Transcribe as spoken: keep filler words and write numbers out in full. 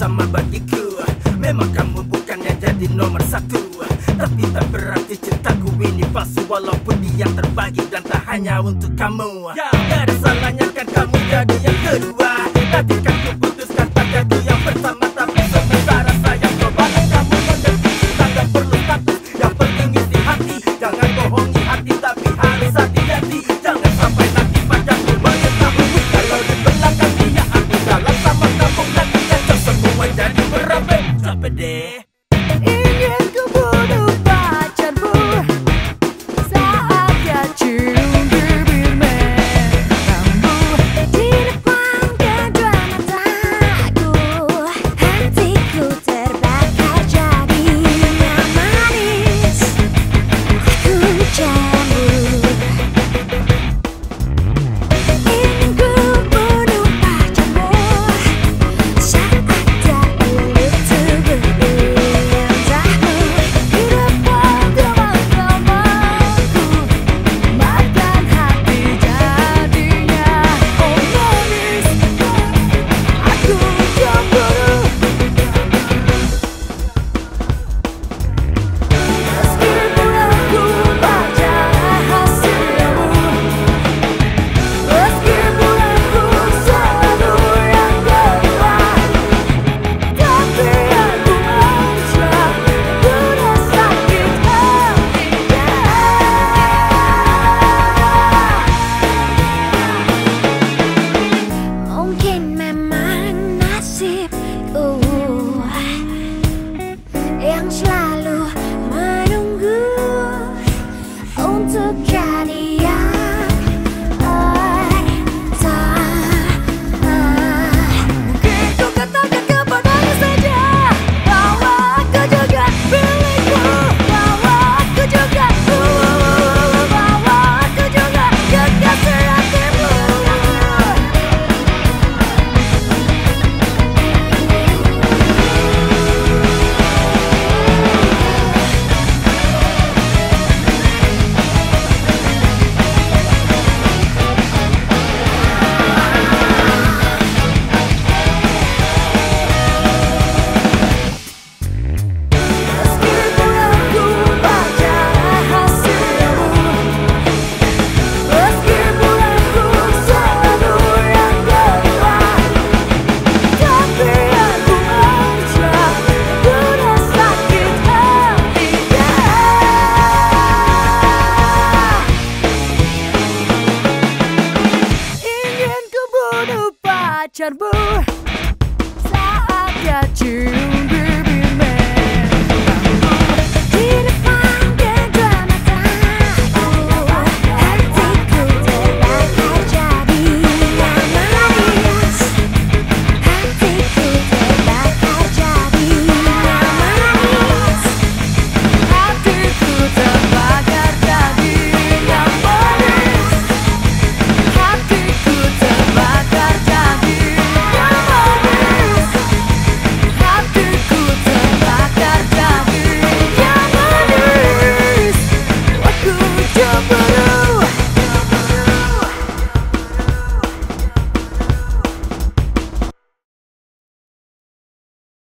pertama bagiku. Memang kamu bukan yang jadi nomor satu, tapi tak berarti cintaku ini palsu. Walaupun dia terbagi dan tak hanya untuk kamu. Gak ada salahnya kan kamu jadi yang kedua. Nanti kan ku putuskan padaku yang pertama. Tapi sementara sayang coba kamu mengerti. Cinta gak perlu status, yang penting isi hati. Jangan bohongi hati tapi harus hati-hati. Jangan sampai nanti padaku mengetahui kalau di belakang dia aku dalam sama kamu. Nanti kacau semua jadi berabe. Capek deh. Ingin ku bunuh pacarmu saat dia cium bibir merahmu di depan kedua mataku. Hatiku terbakar jadinya manis. Aku cemburu. Ingin ku bunuh pacarmu saat dia peluk tubuhku. Yang selalu menunggu untuk jadi yang mungkin ku katakan kepadanya saja bahwa aku juga milikmu, bahwa aku juga bahwa aku juga kekasih hatimu. Pacarmu saat dia cium